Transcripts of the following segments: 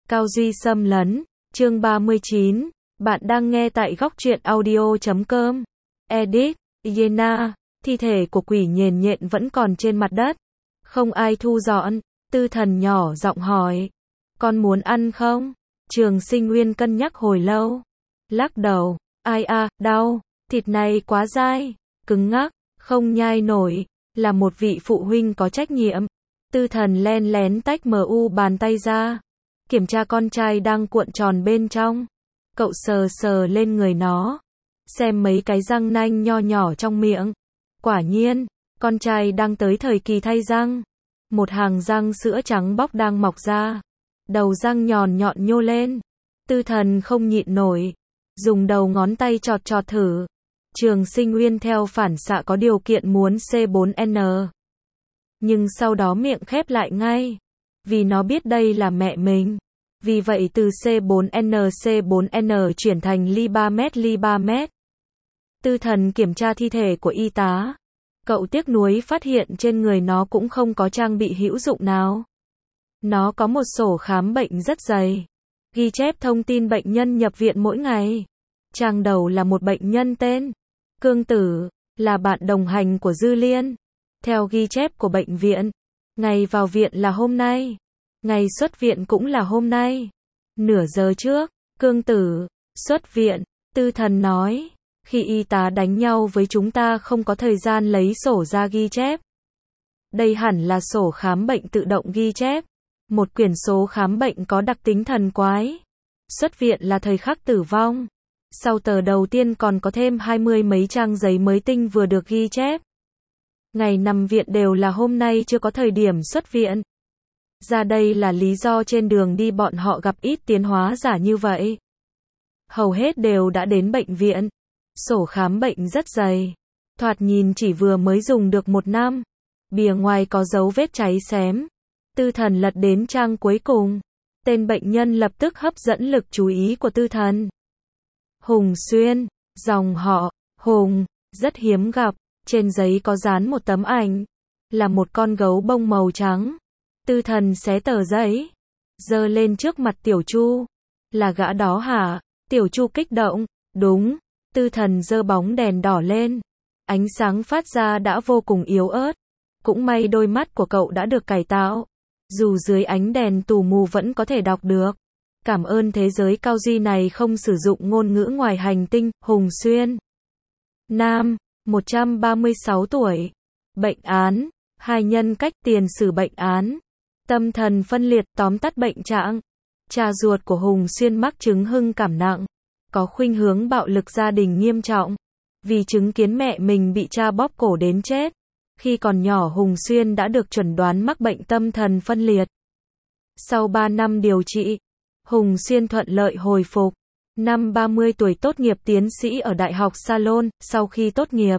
Cao Duy xâm lấn, chương 39, bạn đang nghe tại góc truyện audio.com. Edit, Yena, thi thể của quỷ nhền nhện vẫn còn trên mặt đất. Không ai thu dọn, Tư Thần nhỏ giọng hỏi. Con muốn ăn không? Trường Sinh Nguyên cân nhắc hồi lâu. Lắc đầu, ai à, đau, thịt này quá dai, cứng ngắc, không nhai nổi, là một vị phụ huynh có trách nhiệm. Tư Thần len lén tách bàn tay ra, kiểm tra con trai đang cuộn tròn bên trong. Cậu sờ sờ lên người nó, xem mấy cái răng nanh nho nhỏ trong miệng. Quả nhiên, con trai đang tới thời kỳ thay răng. Một hàng răng sữa trắng bóc đang mọc ra, đầu răng nhọn nhọn nhô lên. Tư Thần không nhịn nổi, dùng đầu ngón tay chọt chọt thử. Trường Sinh Nguyên theo phản xạ có điều kiện muốn C4N. Nhưng sau đó miệng khép lại ngay, vì nó biết đây là mẹ mình. Vì vậy từ C4N chuyển thành ly 3 mét. Tư Thần kiểm tra thi thể của y tá. Cậu tiếc nuối phát hiện trên người nó cũng không có trang bị hữu dụng nào. Nó có một sổ khám bệnh rất dày, ghi chép thông tin bệnh nhân nhập viện mỗi ngày. Trang đầu là một bệnh nhân tên Cương Tử, là bạn đồng hành của Dư Liên. Theo ghi chép của bệnh viện, ngày vào viện là hôm nay, ngày xuất viện cũng là hôm nay. Nửa giờ trước, Cương Tử xuất viện. Tư Thần nói, khi y tá đánh nhau với chúng ta không có thời gian lấy sổ ra ghi chép. Đây hẳn là sổ khám bệnh tự động ghi chép, một quyển số khám bệnh có đặc tính thần quái. Xuất viện là thời khắc tử vong. Sau tờ đầu tiên còn có thêm 20 mấy trang giấy mới tinh vừa được ghi chép. Ngày nằm viện đều là hôm nay, chưa có thời điểm xuất viện. Ra đây là lý do trên đường đi bọn họ gặp ít tiến hóa giả như vậy. Hầu hết đều đã đến bệnh viện. Sổ khám bệnh rất dày, thoạt nhìn chỉ vừa mới dùng được 1 năm. Bìa ngoài có dấu vết cháy xém. Tư Thần lật đến trang cuối cùng. Tên bệnh nhân lập tức hấp dẫn lực chú ý của Tư Thần. Hùng Xuyên, dòng họ Hùng, rất hiếm gặp. Trên giấy có dán một tấm ảnh, là một con gấu bông màu trắng. Tư Thần xé tờ giấy, giơ lên trước mặt Tiểu Chu. Là gã đó hả? Tiểu Chu kích động. Đúng. Tư Thần giơ bóng đèn đỏ lên. Ánh sáng phát ra đã vô cùng yếu ớt. Cũng may đôi mắt của cậu đã được cải tạo. Dù dưới ánh đèn tù mù vẫn có thể đọc được. Cảm ơn thế giới Cao Duy này không sử dụng ngôn ngữ ngoài hành tinh. Hùng Xuyên, nam, 136 tuổi. Bệnh án, 2 nhân cách, tiền sử bệnh án, tâm thần phân liệt, tóm tắt bệnh trạng. Cha ruột của Hùng Xuyên mắc chứng hưng cảm nặng, có khuynh hướng bạo lực gia đình nghiêm trọng. Vì chứng kiến mẹ mình bị cha bóp cổ đến chết. Khi còn nhỏ Hùng Xuyên đã được chẩn đoán mắc bệnh tâm thần phân liệt. Sau 3 năm điều trị, Hùng Xuyên thuận lợi hồi phục. Năm 30 tuổi tốt nghiệp tiến sĩ ở Đại học Salon. Sau khi tốt nghiệp,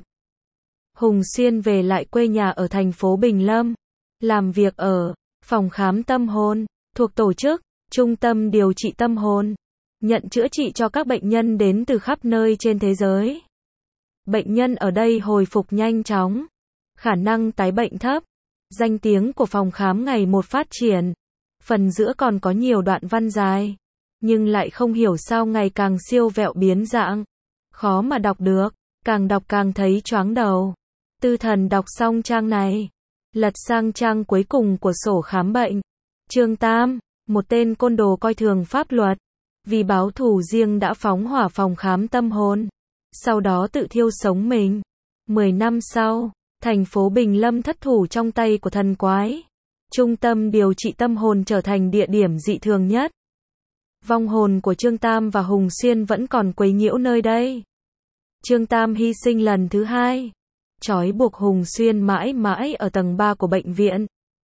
Hùng Xuyên về lại quê nhà ở thành phố Bình Lâm, làm việc ở phòng khám tâm hồn, thuộc tổ chức Trung tâm Điều trị Tâm hồn, nhận chữa trị cho các bệnh nhân đến từ khắp nơi trên thế giới. Bệnh nhân ở đây hồi phục nhanh chóng, khả năng tái bệnh thấp. Danh tiếng của phòng khám ngày một phát triển. Phần giữa còn có nhiều đoạn văn dài, nhưng lại không hiểu sao ngày càng siêu vẹo biến dạng, khó mà đọc được, càng đọc càng thấy choáng đầu. Tư Thần đọc xong trang này, lật sang trang cuối cùng của sổ khám bệnh. Chương 8, một tên côn đồ coi thường pháp luật, vì báo thù riêng đã phóng hỏa phòng khám tâm hồn, sau đó tự thiêu sống mình. 10 năm sau, thành phố Bình Lâm thất thủ trong tay của thần quái. Trung tâm điều trị tâm hồn trở thành địa điểm dị thường nhất. Vong hồn của Trương Tam và Hùng Xuyên vẫn còn quấy nhiễu nơi đây. Trương Tam hy sinh lần thứ 2, trói buộc Hùng Xuyên mãi mãi ở tầng 3 của bệnh viện.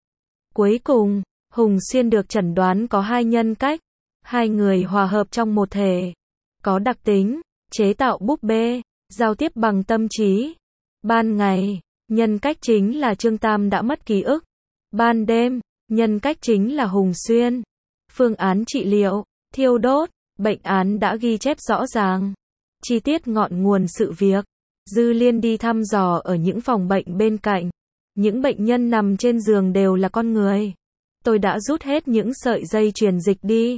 Cuối cùng, Hùng Xuyên được chẩn đoán có 2 nhân cách, 2 người hòa hợp trong một thể, có đặc tính chế tạo búp bê, giao tiếp bằng tâm trí. Ban ngày, nhân cách chính là Trương Tam đã mất ký ức. Ban đêm, nhân cách chính là Hùng Xuyên. Phương án trị liệu, thiêu đốt, bệnh án đã ghi chép rõ ràng. Chi tiết ngọn nguồn sự việc. Dư Liên đi thăm dò ở những phòng bệnh bên cạnh. Những bệnh nhân nằm trên giường đều là con người. Tôi đã rút hết những sợi dây truyền dịch đi.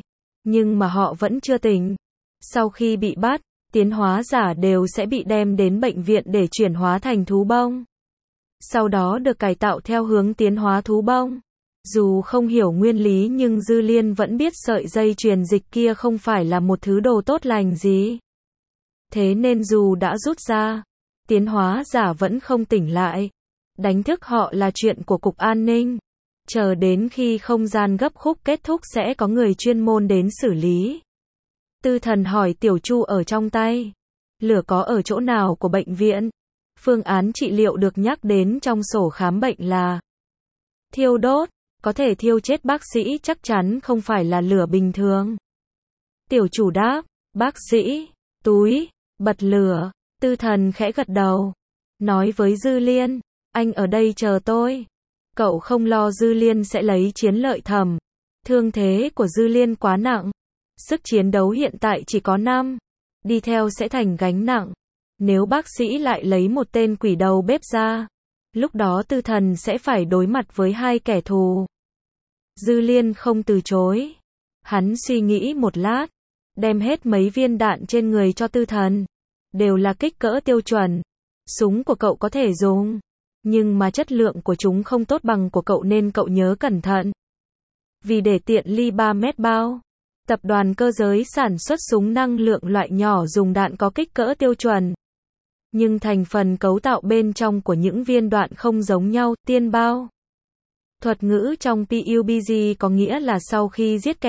Nhưng mà họ vẫn chưa tỉnh. Sau khi bị bắt, tiến hóa giả đều sẽ bị đem đến bệnh viện để chuyển hóa thành thú bông. Sau đó được cải tạo theo hướng tiến hóa thú bông. Dù không hiểu nguyên lý nhưng Dư Liên vẫn biết sợi dây truyền dịch kia không phải là một thứ đồ tốt lành gì. Thế nên dù đã rút ra, tiến hóa giả vẫn không tỉnh lại. Đánh thức họ là chuyện của Cục An ninh. Chờ đến khi không gian gấp khúc kết thúc sẽ có người chuyên môn đến xử lý. Tư Thần hỏi Tiểu Chu ở trong tay. Lửa có ở chỗ nào của bệnh viện? Phương án trị liệu được nhắc đến trong sổ khám bệnh là thiêu đốt, có thể thiêu chết bác sĩ chắc chắn không phải là lửa bình thường. Tiểu Chủ đáp, bác sĩ, túi, bật lửa. Tư Thần khẽ gật đầu. Nói với Dư Liên, anh ở đây chờ tôi. Cậu không lo Dư Liên sẽ lấy chiến lợi thầm. Thương thế của Dư Liên quá nặng. Sức chiến đấu hiện tại chỉ có 5. Đi theo sẽ thành gánh nặng. Nếu bác sĩ lại lấy một tên quỷ đầu bếp ra, lúc đó Tư Thần sẽ phải đối mặt với 2 kẻ thù. Dư Liên không từ chối. Hắn suy nghĩ một lát, đem hết mấy viên đạn trên người cho Tư Thần. Đều là kích cỡ tiêu chuẩn. Súng của cậu có thể dùng, nhưng mà chất lượng của chúng không tốt bằng của cậu nên cậu nhớ cẩn thận. Vì để tiện ly 3 mét bao, tập đoàn cơ giới sản xuất súng năng lượng loại nhỏ dùng đạn có kích cỡ tiêu chuẩn. Nhưng thành phần cấu tạo bên trong của những viên đạn không giống nhau, tiên bao. Thuật ngữ trong PUBG có nghĩa là sau khi giết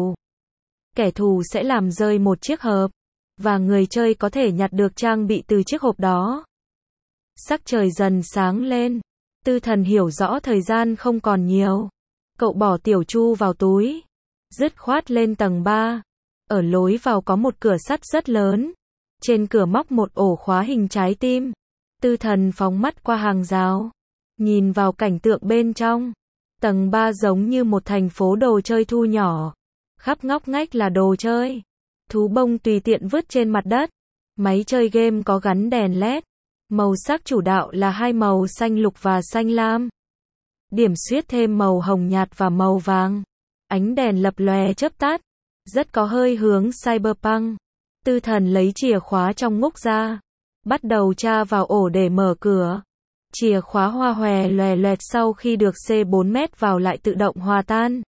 kẻ thù sẽ làm rơi một chiếc hộp, và người chơi có thể nhặt được trang bị từ chiếc hộp đó. Sắc trời dần sáng lên. Tư Thần hiểu rõ thời gian không còn nhiều. Cậu bỏ Tiểu Chu vào túi, dứt khoát lên tầng 3. Ở lối vào có một cửa sắt rất lớn. Trên cửa móc một ổ khóa hình trái tim. Tư Thần phóng mắt qua hàng rào, nhìn vào cảnh tượng bên trong. Tầng 3 giống như một thành phố đồ chơi thu nhỏ. Khắp ngóc ngách là đồ chơi. Thú bông tùy tiện vứt trên mặt đất. Máy chơi game có gắn đèn LED. Màu sắc chủ đạo là 2 màu xanh lục và xanh lam. Điểm xuyết thêm màu hồng nhạt và màu vàng. Ánh đèn lập lòe chớp tắt. Rất có hơi hướng cyberpunk. Tư Thần lấy chìa khóa trong ngúc ra. Bắt đầu tra vào ổ để mở cửa. Chìa khóa hoa hòe loè loẹt sau khi được C4 mét vào lại tự động hòa tan.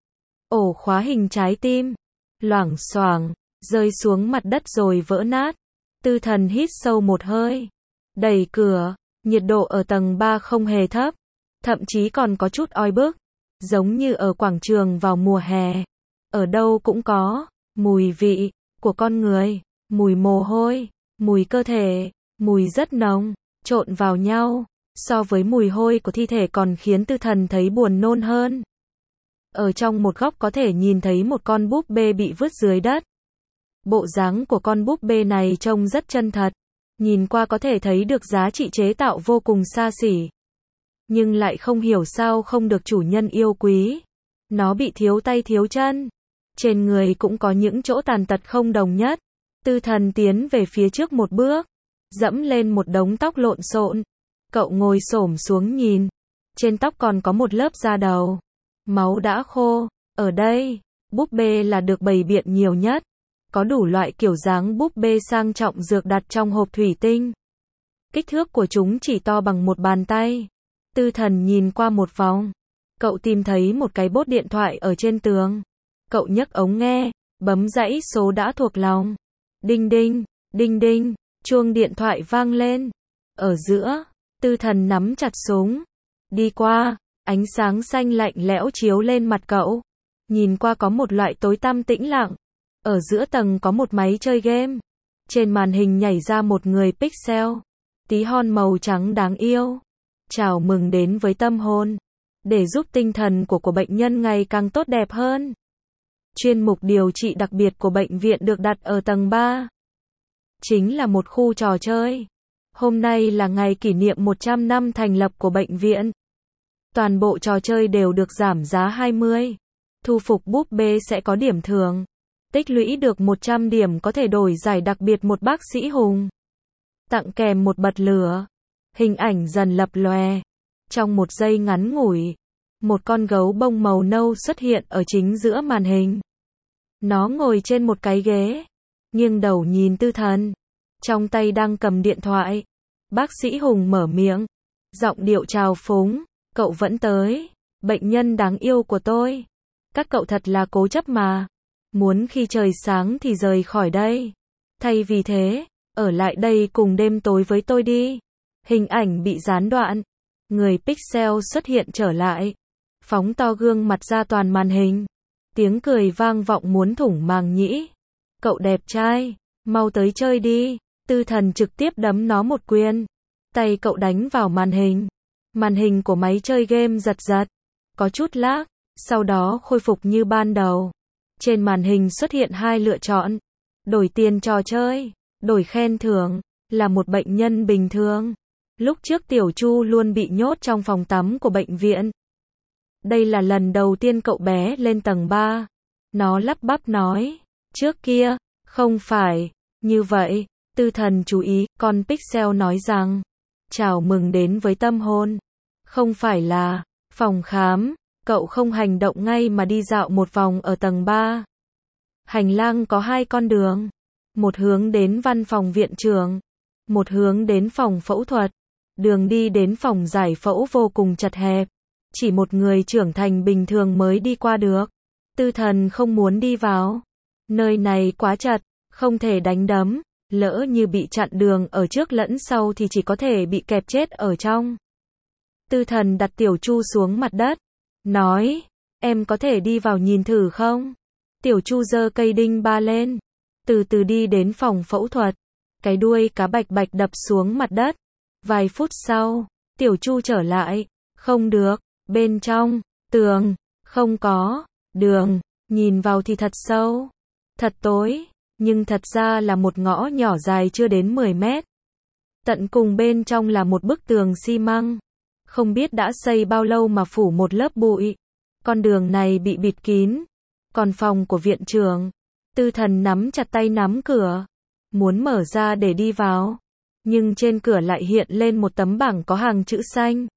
Ổ khóa hình trái tim. Loảng xoảng, rơi xuống mặt đất rồi vỡ nát. Tư Thần hít sâu một hơi. Đẩy cửa, nhiệt độ ở tầng 3 không hề thấp, thậm chí còn có chút oi bức, giống như ở quảng trường vào mùa hè. Ở đâu cũng có mùi vị của con người, mùi mồ hôi, mùi cơ thể, mùi rất nồng, trộn vào nhau, so với mùi hôi của thi thể còn khiến Tư Thần thấy buồn nôn hơn. Ở trong một góc có thể nhìn thấy một con búp bê bị vứt dưới đất. Bộ dáng của con búp bê này trông rất chân thật. Nhìn qua có thể thấy được giá trị chế tạo vô cùng xa xỉ. Nhưng lại không hiểu sao không được chủ nhân yêu quý. Nó bị thiếu tay thiếu chân. Trên người cũng có những chỗ tàn tật không đồng nhất. Tư Thần tiến về phía trước một bước. Dẫm lên một đống tóc lộn xộn. Cậu ngồi xổm xuống nhìn. Trên tóc còn có một lớp da đầu. Máu đã khô. Ở đây, búp bê là được bày biện nhiều nhất. Có đủ loại kiểu dáng búp bê sang trọng dược đặt trong hộp thủy tinh. Kích thước của chúng chỉ to bằng một bàn tay. Tư Thần nhìn qua một vòng. Cậu tìm thấy một cái bốt điện thoại ở trên tường. Cậu nhấc ống nghe, bấm dãy số đã thuộc lòng. Đinh đinh, đinh đinh, chuông điện thoại vang lên. Ở giữa, Tư Thần nắm chặt súng. Đi qua, ánh sáng xanh lạnh lẽo chiếu lên mặt cậu. Nhìn qua có một loại tối tăm tĩnh lặng. Ở giữa tầng có một máy chơi game. Trên màn hình nhảy ra một người pixel. Tí hon màu trắng đáng yêu. Chào mừng đến với tâm hồn. Để giúp tinh thần của bệnh nhân ngày càng tốt đẹp hơn. Chuyên mục điều trị đặc biệt của bệnh viện được đặt ở tầng 3. Chính là một khu trò chơi. Hôm nay là ngày kỷ niệm 100 năm thành lập của bệnh viện. Toàn bộ trò chơi đều được giảm giá 20. Thu phục búp bê sẽ có điểm thưởng. Tích lũy được 100 điểm có thể đổi giải đặc biệt một bác sĩ hùng. Tặng kèm một bật lửa. Hình ảnh dần lập lòe. Trong một giây ngắn ngủi, một con gấu bông màu nâu xuất hiện ở chính giữa màn hình. Nó ngồi trên một cái ghế, nghiêng đầu nhìn Tư Thần, trong tay đang cầm điện thoại. Bác sĩ Hùng mở miệng, giọng điệu trào phúng, cậu vẫn tới, bệnh nhân đáng yêu của tôi. Các cậu thật là cố chấp mà, muốn khi trời sáng thì rời khỏi đây. Thay vì thế, ở lại đây cùng đêm tối với tôi đi. Hình ảnh bị gián đoạn, người Pixel xuất hiện trở lại, phóng to gương mặt ra toàn màn hình. Tiếng cười vang vọng muốn thủng màng nhĩ. Cậu đẹp trai, mau tới chơi đi. Tư Thần trực tiếp đấm nó một quyền. Tay cậu đánh vào màn hình. Màn hình của máy chơi game giật giật, có chút lag, sau đó khôi phục như ban đầu. Trên màn hình xuất hiện hai lựa chọn. Đổi tiền trò chơi, đổi khen thưởng, là một bệnh nhân bình thường. Lúc trước Tiểu Chu luôn bị nhốt trong phòng tắm của bệnh viện. Đây là lần đầu tiên cậu bé lên tầng 3. Nó lắp bắp nói, trước kia, không phải như vậy. Tư Thần chú ý, con Pixel nói rằng, chào mừng đến với tâm hồn. Không phải là phòng khám, cậu không hành động ngay mà đi dạo một vòng ở tầng 3. Hành lang có hai con đường, một hướng đến văn phòng viện trưởng, một hướng đến phòng phẫu thuật. Đường đi đến phòng giải phẫu vô cùng chật hẹp, chỉ một người trưởng thành bình thường mới đi qua được. Tư Thần không muốn đi vào. Nơi này quá chật, không thể đánh đấm, lỡ như bị chặn đường ở trước lẫn sau thì chỉ có thể bị kẹp chết ở trong. Tư Thần đặt Tiểu Chu xuống mặt đất, nói, em có thể đi vào nhìn thử không? Tiểu Chu giơ cây đinh ba lên, từ từ đi đến phòng phẫu thuật, cái đuôi cá bạch bạch đập xuống mặt đất. Vài phút sau, Tiểu Chu trở lại, không được, bên trong, tường, không có, đường, nhìn vào thì thật sâu, thật tối, nhưng thật ra là một ngõ nhỏ dài chưa đến 10 mét. Tận cùng bên trong là một bức tường xi măng, không biết đã xây bao lâu mà phủ một lớp bụi. Con đường này bị bịt kín. Còn phòng của viện trưởng, Tư Thần nắm chặt tay nắm cửa, muốn mở ra để đi vào. Nhưng trên cửa lại hiện lên một tấm bảng có hàng chữ xanh.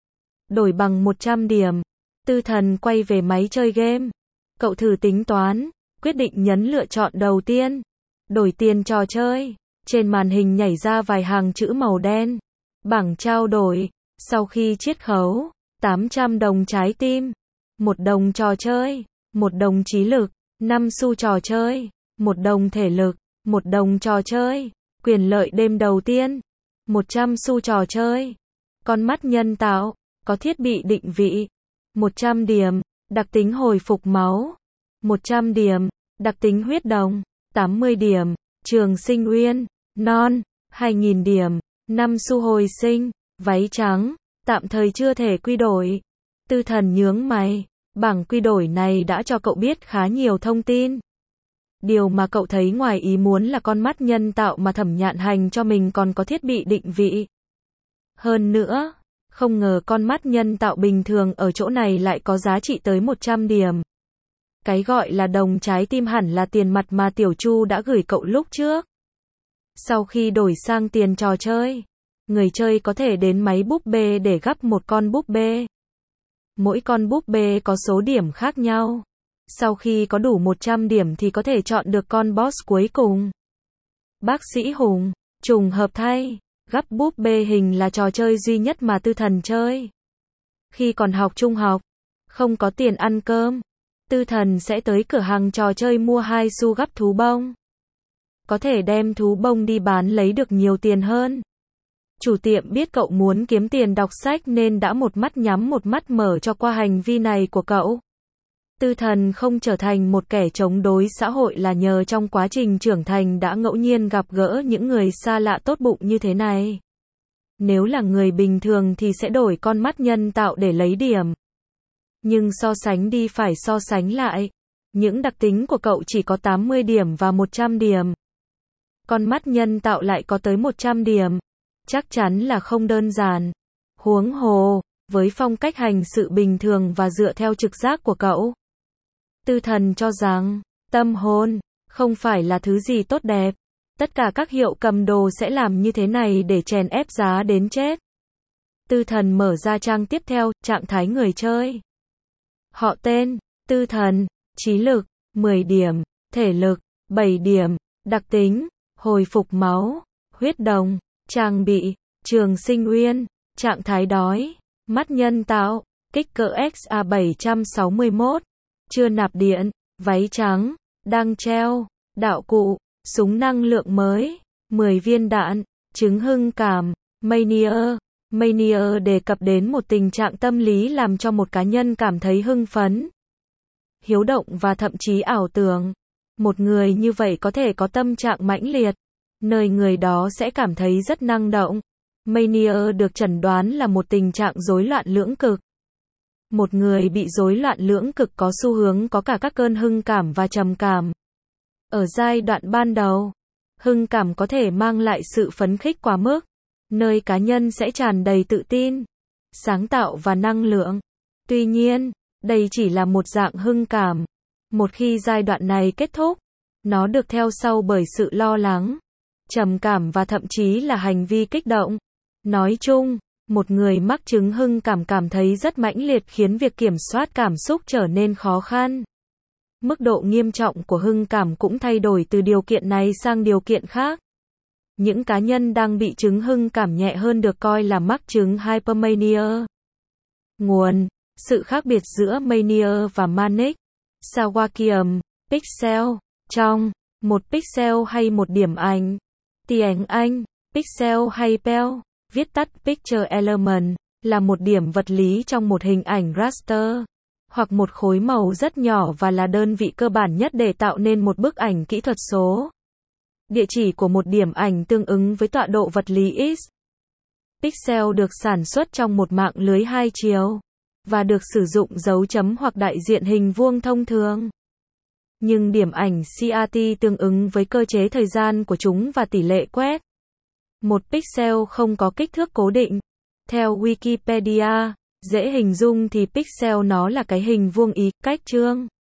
Đổi bằng 100 điểm. Tư Thần quay về máy chơi game. Cậu thử tính toán, quyết định nhấn lựa chọn đầu tiên. Đổi tiền trò chơi. Trên màn hình nhảy ra vài hàng chữ màu đen. Bảng trao đổi. Sau khi chiết khấu, 800 đồng trái tim. 1 đồng trò chơi. 1 đồng trí lực. 5 xu trò chơi. 1 đồng thể lực. 1 đồng trò chơi. Quyền lợi đêm đầu tiên. 100 xu trò chơi. Con mắt nhân tạo. Có thiết bị định vị. 100 điểm. Đặc tính hồi phục máu. 100 điểm. Đặc tính huyết đồng. 80 điểm. Trường sinh uyên. Non. 2000 điểm. 5 xu hồi sinh. Váy trắng. Tạm thời chưa thể quy đổi. Tư Thần nhướng mày. Bảng quy đổi này đã cho cậu biết khá nhiều thông tin. Điều mà cậu thấy ngoài ý muốn là con mắt nhân tạo mà Thẩm Nhạn Hành cho mình còn có thiết bị định vị. Hơn nữa, không ngờ con mắt nhân tạo bình thường ở chỗ này lại có giá trị tới 100 điểm. Cái gọi là đồng trái tim hẳn là tiền mặt mà Tiểu Chu đã gửi cậu lúc trước. Sau khi đổi sang tiền trò chơi, người chơi có thể đến máy búp bê để gắp một con búp bê. Mỗi con búp bê có số điểm khác nhau. Sau khi có đủ 100 điểm thì có thể chọn được con boss cuối cùng. Bác sĩ Hùng, trùng hợp thay, gắp búp bê hình là trò chơi duy nhất mà Tư Thần chơi. Khi còn học trung học, không có tiền ăn cơm, Tư Thần sẽ tới cửa hàng trò chơi mua 2 xu gắp thú bông. Có thể đem thú bông đi bán lấy được nhiều tiền hơn. Chủ tiệm biết cậu muốn kiếm tiền đọc sách nên đã một mắt nhắm một mắt mở cho qua hành vi này của cậu. Tư Thần không trở thành một kẻ chống đối xã hội là nhờ trong quá trình trưởng thành đã ngẫu nhiên gặp gỡ những người xa lạ tốt bụng như thế này. Nếu là người bình thường thì sẽ đổi con mắt nhân tạo để lấy điểm. Nhưng so sánh đi phải so sánh lại. Những đặc tính của cậu chỉ có 80 điểm và 100 điểm. Con mắt nhân tạo lại có tới 100 điểm. Chắc chắn là không đơn giản. Huống hồ, với phong cách hành sự bình thường và dựa theo trực giác của cậu, Tư Thần cho rằng, tâm hồn, không phải là thứ gì tốt đẹp. Tất cả các hiệu cầm đồ sẽ làm như thế này để chèn ép giá đến chết. Tư Thần mở ra trang tiếp theo, trạng thái người chơi. Họ tên, Tư Thần, trí lực, 10 điểm, thể lực, 7 điểm, đặc tính, hồi phục máu, huyết đồng, trang bị, trường sinh uyên, trạng thái đói, mắt nhân tạo, kích cỡ XA761, chưa nạp điện, váy trắng, đang treo, đạo cụ, súng năng lượng mới, 10 viên đạn, chứng hưng cảm, Mania. Mania đề cập đến một tình trạng tâm lý làm cho một cá nhân cảm thấy hưng phấn, hiếu động và thậm chí ảo tưởng. Một người như vậy có thể có tâm trạng mãnh liệt, nơi người đó sẽ cảm thấy rất năng động. Mania được chẩn đoán là một tình trạng rối loạn lưỡng cực. Một người bị rối loạn lưỡng cực có xu hướng có cả các cơn hưng cảm và trầm cảm. Ở giai đoạn ban đầu, hưng cảm có thể mang lại sự phấn khích quá mức, nơi cá nhân sẽ tràn đầy tự tin, sáng tạo và năng lượng. Tuy nhiên, đây chỉ là một dạng hưng cảm. Một khi giai đoạn này kết thúc, nó được theo sau bởi sự lo lắng, trầm cảm và thậm chí là hành vi kích động. Nói chung, một người mắc chứng hưng cảm cảm thấy rất mãnh liệt khiến việc kiểm soát cảm xúc trở nên khó khăn. Mức độ nghiêm trọng của hưng cảm cũng thay đổi từ điều kiện này sang điều kiện khác. Những cá nhân đang bị chứng hưng cảm nhẹ hơn được coi là mắc chứng hypermania. Nguồn: sự khác biệt giữa mania và manic. Sawakiam, pixel. Trong một pixel hay một điểm ảnh. Tiếng Anh, pixel hay pel, viết tắt picture element, là một điểm vật lý trong một hình ảnh raster, hoặc một khối màu rất nhỏ và là đơn vị cơ bản nhất để tạo nên một bức ảnh kỹ thuật số. Địa chỉ của một điểm ảnh tương ứng với tọa độ vật lý X. Pixel được sản xuất trong một mạng lưới hai chiều, và được sử dụng dấu chấm hoặc đại diện hình vuông thông thường. Nhưng điểm ảnh CRT tương ứng với cơ chế thời gian của chúng và tỷ lệ quét. Một pixel không có kích thước cố định. Theo Wikipedia, dễ hình dung thì pixel nó là cái hình vuông ý, cách chương.